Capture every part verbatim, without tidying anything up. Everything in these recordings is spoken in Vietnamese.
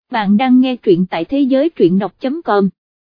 bạn đang nghe truyện tại thế giới truyện đọc chấm com.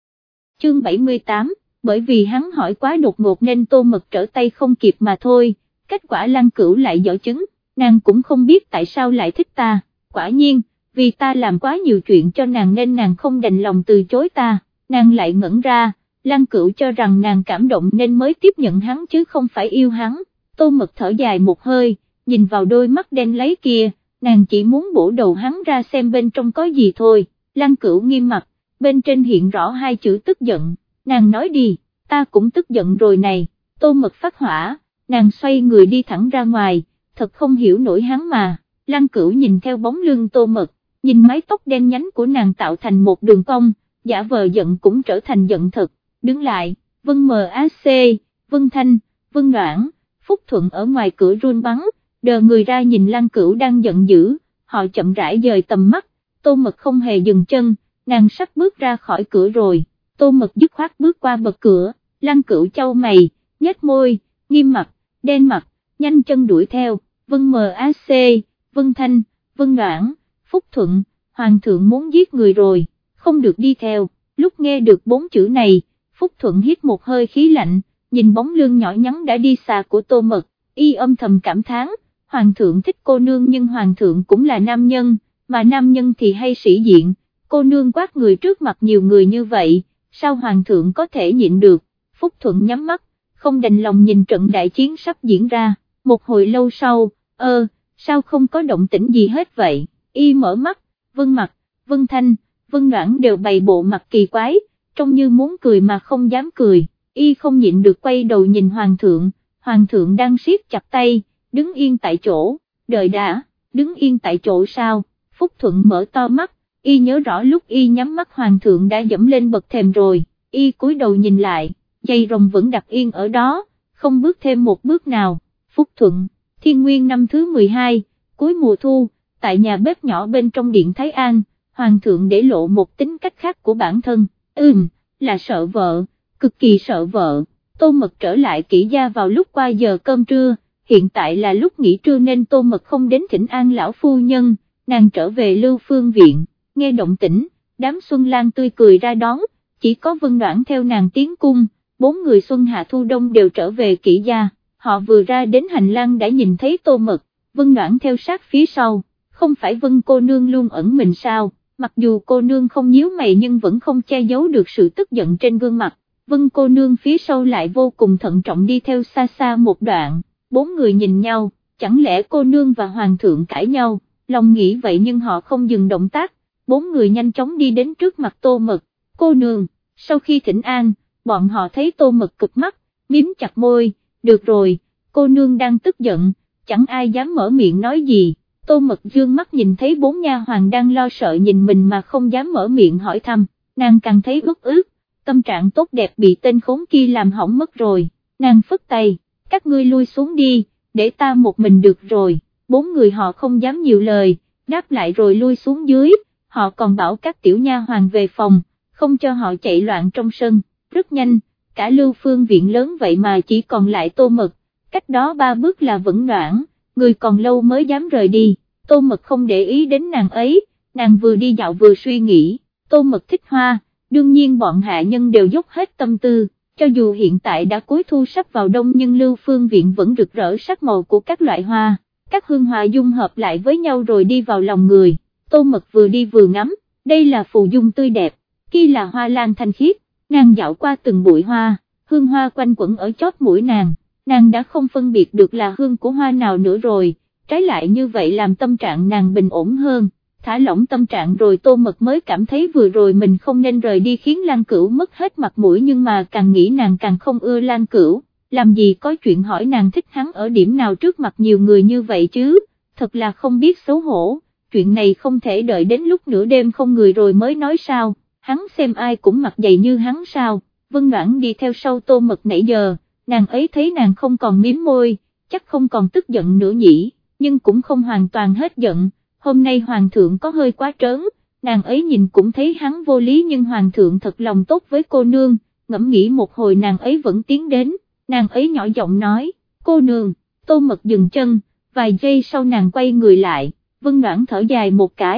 Chương bảy mươi tám, bởi vì hắn hỏi quá đột ngột nên Tô Mật trở tay không kịp mà thôi, kết quả Lăng Cửu lại giở chứng, nàng cũng không biết tại sao lại thích ta, quả nhiên, vì ta làm quá nhiều chuyện cho nàng nên nàng không đành lòng từ chối ta, nàng lại ngẩn ra, Lăng Cửu cho rằng nàng cảm động nên mới tiếp nhận hắn chứ không phải yêu hắn. Tô Mật thở dài một hơi, nhìn vào đôi mắt đen láy kia, nàng chỉ muốn bổ đầu hắn ra xem bên trong có gì thôi. Lăng Cửu nghiêm mặt, bên trên hiện rõ hai chữ tức giận, nàng nói đi, ta cũng tức giận rồi này. Tô Mật phát hỏa, nàng xoay người đi thẳng ra ngoài, thật không hiểu nổi hắn mà. Lăng Cửu nhìn theo bóng lưng Tô Mật, nhìn mái tóc đen nhánh của nàng tạo thành một đường cong, giả vờ giận cũng trở thành giận thật, đứng lại, Vân M A C, Vân Thanh, Vân Noãn, Phúc Thuận ở ngoài cửa run bắn, đờ người ra nhìn Lăng Cửu đang giận dữ, họ chậm rãi dời tầm mắt. Tô Mật không hề dừng chân, nàng sắp bước ra khỏi cửa rồi. Tô Mật dứt khoát bước qua bậc cửa, Lăng Cửu chau mày, nhếch môi, nghiêm mặt, đen mặt, nhanh chân đuổi theo. Vân M A C, Vân Thanh, Vân Noãn, Phúc Thuận, Hoàng thượng muốn giết người rồi, không được đi theo. Lúc nghe được bốn chữ này, Phúc Thuận hít một hơi khí lạnh, nhìn bóng lưng nhỏ nhắn đã đi xa của Tô Mật, y âm thầm cảm thán, Hoàng thượng thích cô nương nhưng Hoàng thượng cũng là nam nhân, mà nam nhân thì hay sĩ diện, cô nương quát người trước mặt nhiều người như vậy, sao Hoàng thượng có thể nhịn được. Phúc Thuận nhắm mắt, không đành lòng nhìn trận đại chiến sắp diễn ra. Một hồi lâu sau, ơ, sao không có động tĩnh gì hết vậy, y mở mắt, Vân Mặc, Vân Thanh, Vân Noãn đều bày bộ mặt kỳ quái, trông như muốn cười mà không dám cười, y không nhịn được quay đầu nhìn Hoàng thượng, Hoàng thượng đang siết chặt tay, đứng yên tại chỗ, đợi đã, đứng yên tại chỗ sao. Phúc Thuận mở to mắt, y nhớ rõ lúc y nhắm mắt Hoàng thượng đã dẫm lên bậc thềm rồi, y cúi đầu nhìn lại, giày rồng vẫn đặt yên ở đó, không bước thêm một bước nào. Phúc Thuận, Thiên Nguyên năm thứ mười hai, cuối mùa thu, tại nhà bếp nhỏ bên trong điện Thái An, Hoàng thượng để lộ một tính cách khác của bản thân, ừm, là sợ vợ, cực kỳ sợ vợ. Tô Mật trở lại Kỷ gia vào lúc qua giờ cơm trưa, hiện tại là lúc nghỉ trưa nên Tô Mật không đến thỉnh an lão phu nhân, nàng trở về Lưu Phương viện, nghe động tĩnh, đám Xuân Lan tươi cười ra đón, chỉ có Vân Noãn theo nàng tiến cung, bốn người Xuân Hạ Thu Đông đều trở về Kỷ gia. Họ vừa ra đến hành lang đã nhìn thấy Tô Mật, Vân Noãn theo sát phía sau, không phải Vân cô nương luôn ẩn mình sao, mặc dù cô nương không nhíu mày nhưng vẫn không che giấu được sự tức giận trên gương mặt. Vân cô nương phía sau lại vô cùng thận trọng đi theo xa xa một đoạn, bốn người nhìn nhau, chẳng lẽ cô nương và Hoàng thượng cãi nhau, lòng nghĩ vậy nhưng họ không dừng động tác, bốn người nhanh chóng đi đến trước mặt Tô Mật. Cô nương, sau khi thỉnh an, bọn họ thấy Tô Mật cực mắt, miếm chặt môi, được rồi, cô nương đang tức giận, chẳng ai dám mở miệng nói gì. Tô Mật dương mắt nhìn thấy bốn nha hoàn đang lo sợ nhìn mình mà không dám mở miệng hỏi thăm, nàng càng thấy uất ức, tâm trạng tốt đẹp bị tên khốn kia làm hỏng mất rồi, nàng phất tay, các ngươi lui xuống đi, để ta một mình được rồi. Bốn người họ không dám nhiều lời, đáp lại rồi lui xuống dưới, họ còn bảo các tiểu nha hoàn về phòng, không cho họ chạy loạn trong sân. Rất nhanh, cả Lưu Phương viện lớn vậy mà chỉ còn lại Tô Mật, cách đó ba bước là Vân Noãn, người còn lâu mới dám rời đi. Tô Mật không để ý đến nàng ấy, nàng vừa đi dạo vừa suy nghĩ, Tô Mật thích hoa, đương nhiên bọn hạ nhân đều dốc hết tâm tư, cho dù hiện tại đã cuối thu sắp vào đông nhưng Lưu Phương viện vẫn rực rỡ sắc màu của các loại hoa, các hương hoa dung hợp lại với nhau rồi đi vào lòng người. Tô Mật vừa đi vừa ngắm, đây là phù dung tươi đẹp, kia là hoa lan thanh khiết, nàng dạo qua từng bụi hoa, hương hoa quanh quẩn ở chóp mũi nàng, nàng đã không phân biệt được là hương của hoa nào nữa rồi, trái lại như vậy làm tâm trạng nàng bình ổn hơn. Thả lỏng tâm trạng rồi Tô Mật mới cảm thấy vừa rồi mình không nên rời đi khiến Lan Cửu mất hết mặt mũi, nhưng mà càng nghĩ nàng càng không ưa Lan Cửu, làm gì có chuyện hỏi nàng thích hắn ở điểm nào trước mặt nhiều người như vậy chứ, thật là không biết xấu hổ, chuyện này không thể đợi đến lúc nửa đêm không người rồi mới nói sao, hắn xem ai cũng mặc dày như hắn sao. Vân Noãn đi theo sau Tô Mật nãy giờ, nàng ấy thấy nàng không còn miếm môi, chắc không còn tức giận nữa nhỉ, nhưng cũng không hoàn toàn hết giận. Hôm nay Hoàng thượng có hơi quá trớn, nàng ấy nhìn cũng thấy hắn vô lý nhưng Hoàng thượng thật lòng tốt với cô nương, ngẫm nghĩ một hồi nàng ấy vẫn tiến đến, nàng ấy nhỏ giọng nói, cô nương. Tô Mật dừng chân, vài giây sau nàng quay người lại, Vân Noãn thở dài một cái,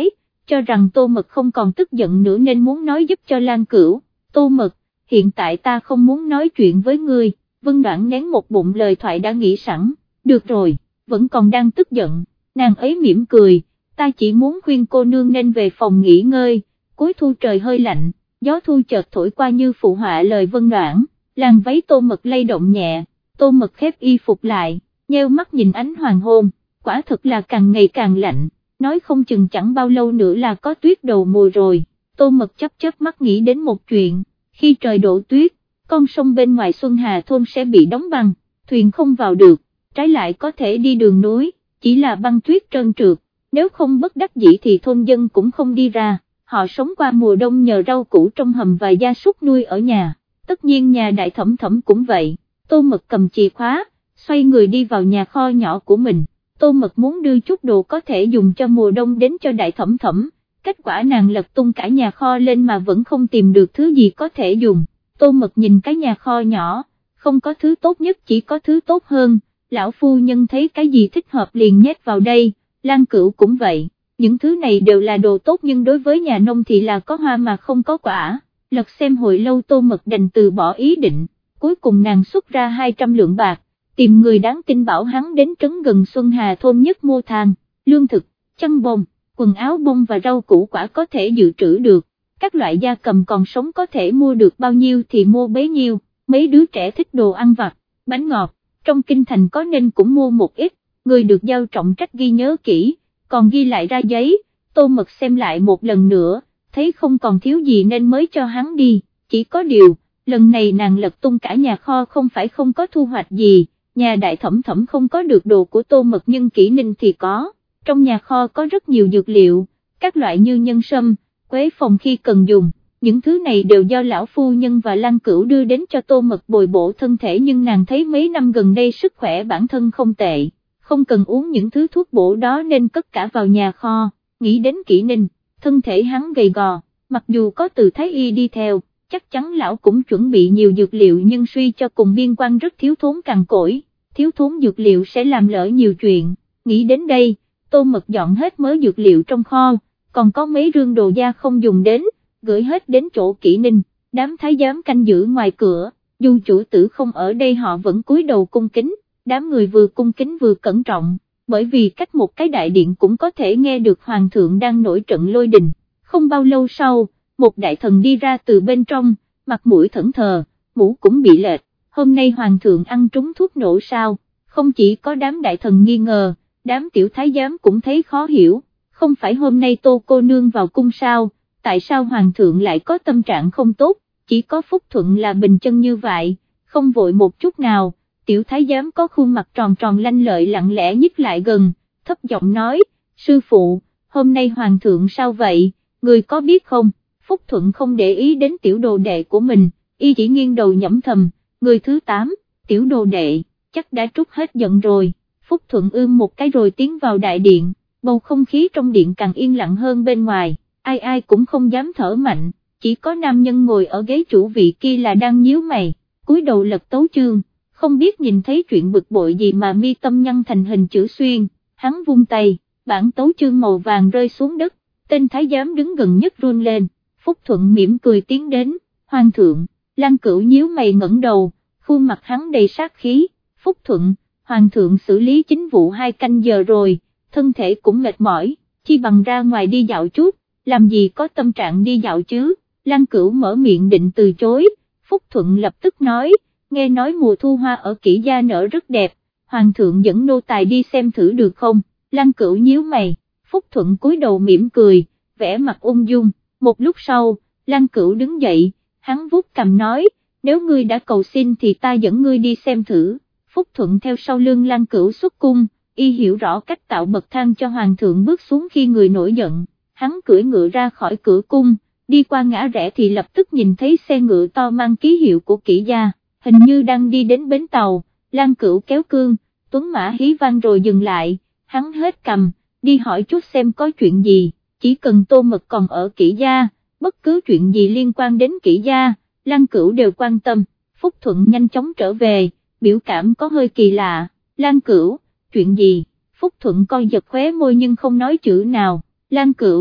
cho rằng Tô Mật không còn tức giận nữa nên muốn nói giúp cho Lan Cửu. Tô Mật, hiện tại ta không muốn nói chuyện với ngươi. Vân Đoạn nén một bụng lời thoại đã nghĩ sẵn, được rồi, vẫn còn đang tức giận, nàng ấy mỉm cười, ta chỉ muốn khuyên cô nương nên về phòng nghỉ ngơi. Cuối thu trời hơi lạnh, gió thu chợt thổi qua như phụ họa lời Vân Đoạn, làn váy Tô Mật lay động nhẹ, Tô Mật khép y phục lại, nheo mắt nhìn ánh hoàng hôn, quả thực là càng ngày càng lạnh, nói không chừng chẳng bao lâu nữa là có tuyết đầu mùa rồi. Tô Mật chớp chớp mắt nghĩ đến một chuyện, khi trời đổ tuyết, con sông bên ngoài Xuân Hà thôn sẽ bị đóng băng, thuyền không vào được, trái lại có thể đi đường núi, chỉ là băng tuyết trơn trượt, nếu không bất đắc dĩ thì thôn dân cũng không đi ra, họ sống qua mùa đông nhờ rau củ trong hầm và gia súc nuôi ở nhà, tất nhiên nhà Đại Thẩm Thẩm cũng vậy. Tô Mật cầm chìa khóa, xoay người đi vào nhà kho nhỏ của mình, Tô Mật muốn đưa chút đồ có thể dùng cho mùa đông đến cho Đại Thẩm Thẩm, kết quả nàng lật tung cả nhà kho lên mà vẫn không tìm được thứ gì có thể dùng. Tô Mật nhìn cái nhà kho nhỏ, không có thứ tốt nhất chỉ có thứ tốt hơn, lão phu nhân thấy cái gì thích hợp liền nhét vào đây, Lan Cửu cũng vậy, những thứ này đều là đồ tốt nhưng đối với nhà nông thì là có hoa mà không có quả. Lật xem hồi lâu Tô Mật đành từ bỏ ý định, cuối cùng nàng xuất ra hai trăm lượng bạc, tìm người đáng tin bảo hắn đến trấn gần Xuân Hà thôn nhất mua than, lương thực, chăn bông, quần áo bông và rau củ quả có thể dự trữ được, các loại gia cầm còn sống có thể mua được bao nhiêu thì mua bấy nhiêu, mấy đứa trẻ thích đồ ăn vặt, bánh ngọt, trong kinh thành có nên cũng mua một ít, người được giao trọng trách ghi nhớ kỹ, còn ghi lại ra giấy. Tô Mật xem lại một lần nữa, thấy không còn thiếu gì nên mới cho hắn đi, chỉ có điều, lần này nàng lật tung cả nhà kho không phải không có thu hoạch gì, nhà Đại Thẩm Thẩm không có được đồ của Tô Mật nhưng Kỷ Ninh thì có, trong nhà kho có rất nhiều dược liệu, các loại như nhân sâm, quế phòng khi cần dùng, những thứ này đều do lão phu nhân và Lan Cửu đưa đến cho Tô Mật bồi bổ thân thể nhưng nàng thấy mấy năm gần đây sức khỏe bản thân không tệ, không cần uống những thứ thuốc bổ đó nên cất cả vào nhà kho. Nghĩ đến Kỷ Ninh, thân thể hắn gầy gò, mặc dù có Từ Thái Y đi theo, chắc chắn lão cũng chuẩn bị nhiều dược liệu nhưng suy cho cùng biên quan rất thiếu thốn cằn cỗi, thiếu thốn dược liệu sẽ làm lỡ nhiều chuyện. Nghĩ đến đây, Tô Mật dọn hết mớ dược liệu trong kho, còn có mấy rương đồ gia không dùng đến, gửi hết đến chỗ Kỷ Ninh, đám thái giám canh giữ ngoài cửa, dù chủ tử không ở đây họ vẫn cúi đầu cung kính, đám người vừa cung kính vừa cẩn trọng, bởi vì cách một cái đại điện cũng có thể nghe được hoàng thượng đang nổi trận lôi đình. Không bao lâu sau, một đại thần đi ra từ bên trong, mặt mũi thẫn thờ, mũ cũng bị lệch, hôm nay hoàng thượng ăn trúng thuốc nổ sao? Không chỉ có đám đại thần nghi ngờ, đám tiểu thái giám cũng thấy khó hiểu, không phải hôm nay Tô cô nương vào cung sao, tại sao hoàng thượng lại có tâm trạng không tốt, chỉ có Phúc Thuận là bình chân như vậy, không vội một chút nào. Tiểu thái giám có khuôn mặt tròn tròn lanh lợi lặng lẽ nhích lại gần, thấp giọng nói, sư phụ, hôm nay hoàng thượng sao vậy, người có biết không? Phúc Thuận không để ý đến tiểu đồ đệ của mình, y chỉ nghiêng đầu nhẩm thầm, người thứ tám, tiểu đồ đệ, chắc đã trút hết giận rồi. Phúc Thuận ưm một cái rồi tiến vào đại điện, bầu không khí trong điện càng yên lặng hơn bên ngoài, ai ai cũng không dám thở mạnh, chỉ có nam nhân ngồi ở ghế chủ vị kia là đang nhíu mày, cúi đầu lật tấu chương. Không biết nhìn thấy chuyện bực bội gì mà mi tâm nhăn thành hình chữ xuyên, hắn vung tay, bản tấu chương màu vàng rơi xuống đất, tên thái giám đứng gần nhất run lên, Phúc Thuận mỉm cười tiến đến, hoàng thượng, Lan Cửu nhíu mày ngẩng đầu, khuôn mặt hắn đầy sát khí, Phúc Thuận, hoàng thượng xử lý chính vụ hai canh giờ rồi, thân thể cũng mệt mỏi, chi bằng ra ngoài đi dạo chút, làm gì có tâm trạng đi dạo chứ? Lan Cửu mở miệng định từ chối, Phúc Thuận lập tức nói, nghe nói mùa thu hoa ở Kỷ gia nở rất đẹp, hoàng thượng dẫn nô tài đi xem thử được không? Lan Cửu nhíu mày, Phúc Thuận cúi đầu mỉm cười, vẻ mặt ung dung, một lúc sau, Lan Cửu đứng dậy, hắn vuốt cằm nói, nếu ngươi đã cầu xin thì ta dẫn ngươi đi xem thử. Phúc Thuận theo sau lưng Lan Cửu xuất cung, y hiểu rõ cách tạo bậc thang cho hoàng thượng bước xuống khi người nổi giận, hắn cưỡi ngựa ra khỏi cửa cung, đi qua ngã rẽ thì lập tức nhìn thấy xe ngựa to mang ký hiệu của Kỷ gia, hình như đang đi đến bến tàu. Lan Cửu kéo cương, tuấn mã hí vang rồi dừng lại, hắn hết cầm, đi hỏi chút xem có chuyện gì, chỉ cần Tô Mật còn ở Kỷ gia, bất cứ chuyện gì liên quan đến Kỷ gia, Lan Cửu đều quan tâm. Phúc Thuận nhanh chóng trở về, biểu cảm có hơi kỳ lạ, Lan Cửu, chuyện gì? Phúc Thuận coi giật khóe môi nhưng không nói chữ nào, Lan Cửu,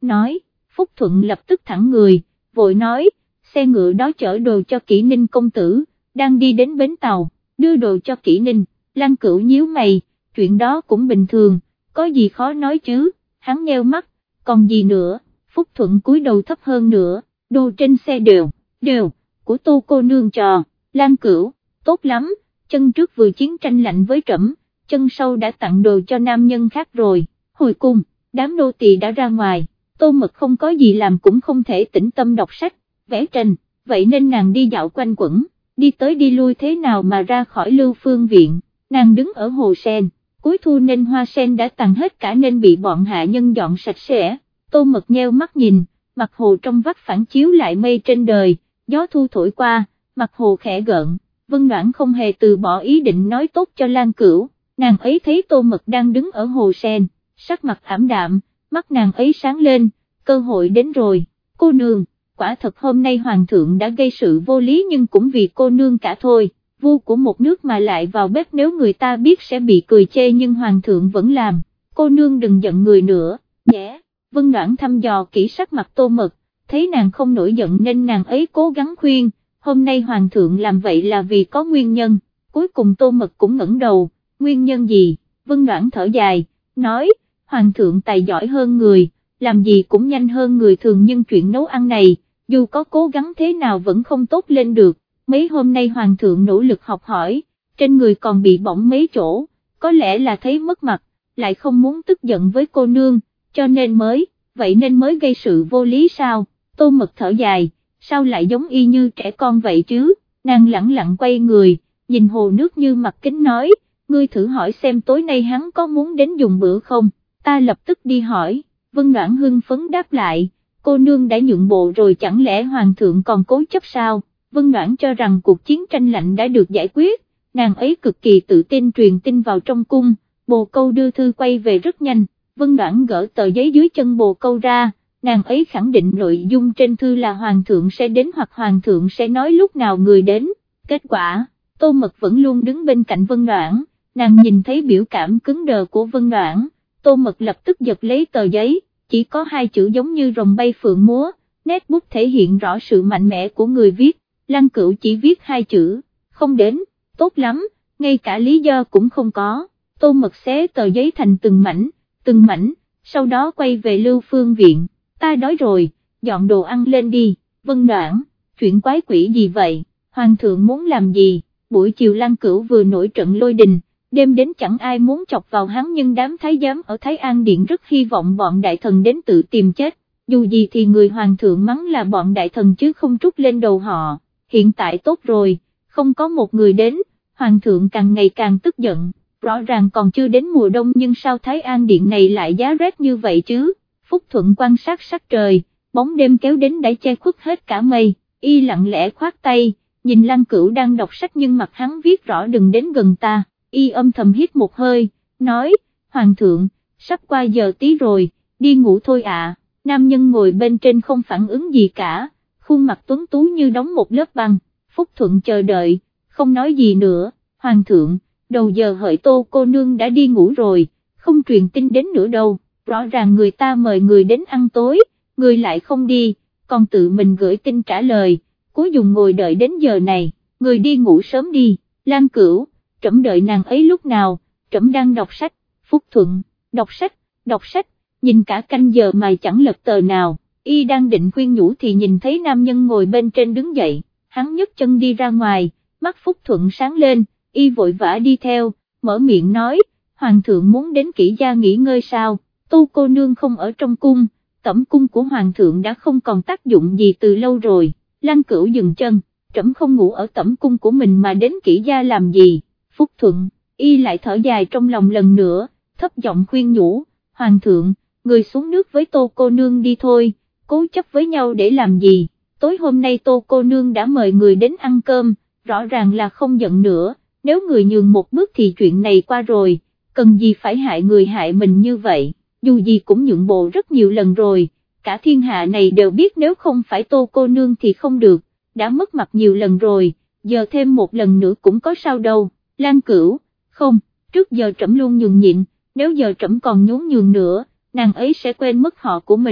nói. Phúc Thuận lập tức thẳng người, vội nói, xe ngựa đó chở đồ cho Kỷ Ninh công tử, đang đi đến bến tàu, đưa đồ cho Kỷ Ninh. Lăng Cửu nhíu mày, chuyện đó cũng bình thường, có gì khó nói chứ, hắn nheo mắt, còn gì nữa. Phúc Thuận cúi đầu thấp hơn nữa, đồ trên xe đều, đều, của Tô cô nương trò. Lăng Cửu, tốt lắm, chân trước vừa chiến tranh lạnh với trẫm, chân sau đã tặng đồ cho nam nhân khác rồi. Hồi cung, đám nô tỳ đã ra ngoài, Tô Mật không có gì làm cũng không thể tĩnh tâm đọc sách, vẽ tranh, vậy nên nàng đi dạo quanh quẩn, đi tới đi lui thế nào mà ra khỏi Lưu Phương viện. Nàng đứng ở hồ sen, cuối thu nên hoa sen đã tàn hết cả nên bị bọn hạ nhân dọn sạch sẽ. Tô Mật nheo mắt nhìn, mặt hồ trong vắt phản chiếu lại mây trên đời, gió thu thổi qua, mặt hồ khẽ gợn. Vân Noãn không hề từ bỏ ý định nói tốt cho Lan Cửu, nàng ấy thấy Tô Mật đang đứng ở hồ sen, sắc mặt ảm đạm, mắt nàng ấy sáng lên, cơ hội đến rồi. Cô nương, quả thật hôm nay hoàng thượng đã gây sự vô lý nhưng cũng vì cô nương cả thôi. Vua của một nước mà lại vào bếp, nếu người ta biết sẽ bị cười chê nhưng hoàng thượng vẫn làm, cô nương đừng giận người nữa, nhé. Vân Noãn thăm dò kỹ sắc mặt Tô Mật, thấy nàng không nổi giận nên nàng ấy cố gắng khuyên, hôm nay hoàng thượng làm vậy là vì có nguyên nhân. Cuối cùng Tô Mật cũng ngẩng đầu, nguyên nhân gì? Vân Noãn thở dài, nói, hoàng thượng tài giỏi hơn người, làm gì cũng nhanh hơn người thường nhưng chuyện nấu ăn này, dù có cố gắng thế nào vẫn không tốt lên được. Mấy hôm nay hoàng thượng nỗ lực học hỏi, trên người còn bị bỏng mấy chỗ, có lẽ là thấy mất mặt, lại không muốn tức giận với cô nương, cho nên mới, vậy nên mới gây sự vô lý sao. Tô Mật thở dài, sao lại giống y như trẻ con vậy chứ. Nàng lẳng lặng quay người, nhìn hồ nước như mặt kính nói, ngươi thử hỏi xem tối nay hắn có muốn đến dùng bữa không, ta lập tức đi hỏi. Vân Noãn hưng phấn đáp lại, cô nương đã nhượng bộ rồi chẳng lẽ hoàng thượng còn cố chấp sao. Vân Noãn cho rằng cuộc chiến tranh lạnh đã được giải quyết, nàng ấy cực kỳ tự tin truyền tin vào trong cung, bồ câu đưa thư quay về rất nhanh. Vân Noãn gỡ tờ giấy dưới chân bồ câu ra, nàng ấy khẳng định nội dung trên thư là hoàng thượng sẽ đến hoặc hoàng thượng sẽ nói lúc nào người đến. Kết quả, Tô Mật vẫn luôn đứng bên cạnh Vân Noãn, nàng nhìn thấy biểu cảm cứng đờ của Vân Noãn, Tô Mật lập tức giật lấy tờ giấy, chỉ có hai chữ giống như rồng bay phượng múa, nét bút thể hiện rõ sự mạnh mẽ của người viết. Lăng Cửu chỉ viết hai chữ, không đến, tốt lắm, ngay cả lý do cũng không có. Tô Mật xé tờ giấy thành từng mảnh, từng mảnh, sau đó quay về Lưu Phương viện, ta đói rồi, dọn đồ ăn lên đi. Vân Noãn, chuyện quái quỷ gì vậy, hoàng thượng muốn làm gì? Buổi chiều Lăng Cửu vừa nổi trận lôi đình, đêm đến chẳng ai muốn chọc vào hắn nhưng đám thái giám ở Thái An Điện rất hy vọng bọn đại thần đến tự tìm chết, dù gì thì người hoàng thượng mắng là bọn đại thần chứ không trút lên đầu họ. Hiện tại tốt rồi, không có một người đến, hoàng thượng càng ngày càng tức giận, rõ ràng còn chưa đến mùa đông nhưng sao Thái An Điện này lại giá rét như vậy chứ. Phúc Thuận quan sát sắc trời, bóng đêm kéo đến đã che khuất hết cả mây, y lặng lẽ khoát tay, nhìn Lăng Cửu đang đọc sách nhưng mặt hắn viết rõ đừng đến gần ta, y âm thầm hít một hơi, nói, hoàng thượng, sắp qua giờ tí rồi, đi ngủ thôi ạ. Nam nhân ngồi bên trên không phản ứng gì cả, khuôn mặt tuấn tú như đóng một lớp băng. Phúc Thuận chờ đợi, không nói gì nữa. Hoàng thượng, đầu giờ hợi Tô cô nương đã đi ngủ rồi, không truyền tin đến nữa đâu, rõ ràng người ta mời người đến ăn tối, người lại không đi, còn tự mình gửi tin trả lời, cuối dùng ngồi đợi đến giờ này, người đi ngủ sớm đi. Lan Cửu, trẫm đợi nàng ấy lúc nào, trẫm đang đọc sách. Phúc Thuận, đọc sách, đọc sách, nhìn cả canh giờ mà chẳng lật tờ nào. Y đang định khuyên nhủ thì nhìn thấy nam nhân ngồi bên trên đứng dậy, hắn nhấc chân đi ra ngoài, mắt Phúc Thuận sáng lên, y vội vã đi theo, mở miệng nói, hoàng thượng muốn đến Kỷ gia nghỉ ngơi sao, Tô cô nương không ở trong cung, tẩm cung của hoàng thượng đã không còn tác dụng gì từ lâu rồi. Lăng Cửu dừng chân, trẫm không ngủ ở tẩm cung của mình mà đến Kỷ gia làm gì. Phúc Thuận, y lại thở dài trong lòng lần nữa, thấp giọng khuyên nhủ, hoàng thượng, người xuống nước với Tô cô nương đi thôi, cố chấp với nhau để làm gì. Tối hôm nay Tô cô nương đã mời người đến ăn cơm, rõ ràng là không giận nữa, nếu người nhường một bước thì chuyện này qua rồi, cần gì phải hại người hại mình như vậy, dù gì cũng nhượng bộ rất nhiều lần rồi, cả thiên hạ này đều biết nếu không phải Tô cô nương thì không được, đã mất mặt nhiều lần rồi, giờ thêm một lần nữa cũng có sao đâu. Lan Cửu, không, trước giờ trẫm luôn nhường nhịn, nếu giờ trẫm còn nhún nhường nữa, nàng ấy sẽ quên mất họ của mình.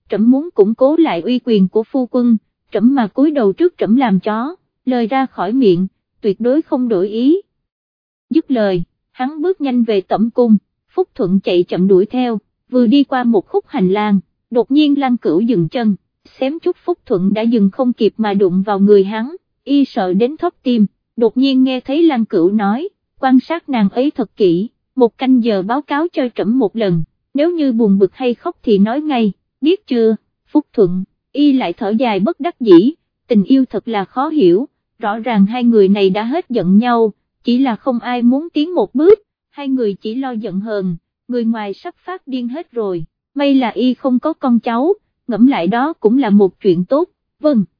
trẫm muốn củng cố lại uy quyền của phu quân, trẫm mà cúi đầu trước trẫm làm chó, lời ra khỏi miệng, tuyệt đối không đổi ý. Dứt lời, hắn bước nhanh về tẩm cung, Phúc Thuận chạy chậm đuổi theo, vừa đi qua một khúc hành lang, đột nhiên Lăng Cửu dừng chân, xém chút Phúc Thuận đã dừng không kịp mà đụng vào người hắn, y sợ đến thót tim, đột nhiên nghe thấy Lăng Cửu nói, quan sát nàng ấy thật kỹ, một canh giờ báo cáo cho trẫm một lần, nếu như buồn bực hay khóc thì nói ngay, biết chưa? Phúc Thuận, y lại thở dài bất đắc dĩ, tình yêu thật là khó hiểu, rõ ràng hai người này đã hết giận nhau, chỉ là không ai muốn tiến một bước, hai người chỉ lo giận hờn, người ngoài sắp phát điên hết rồi, may là y không có con cháu, ngẫm lại đó cũng là một chuyện tốt, vâng.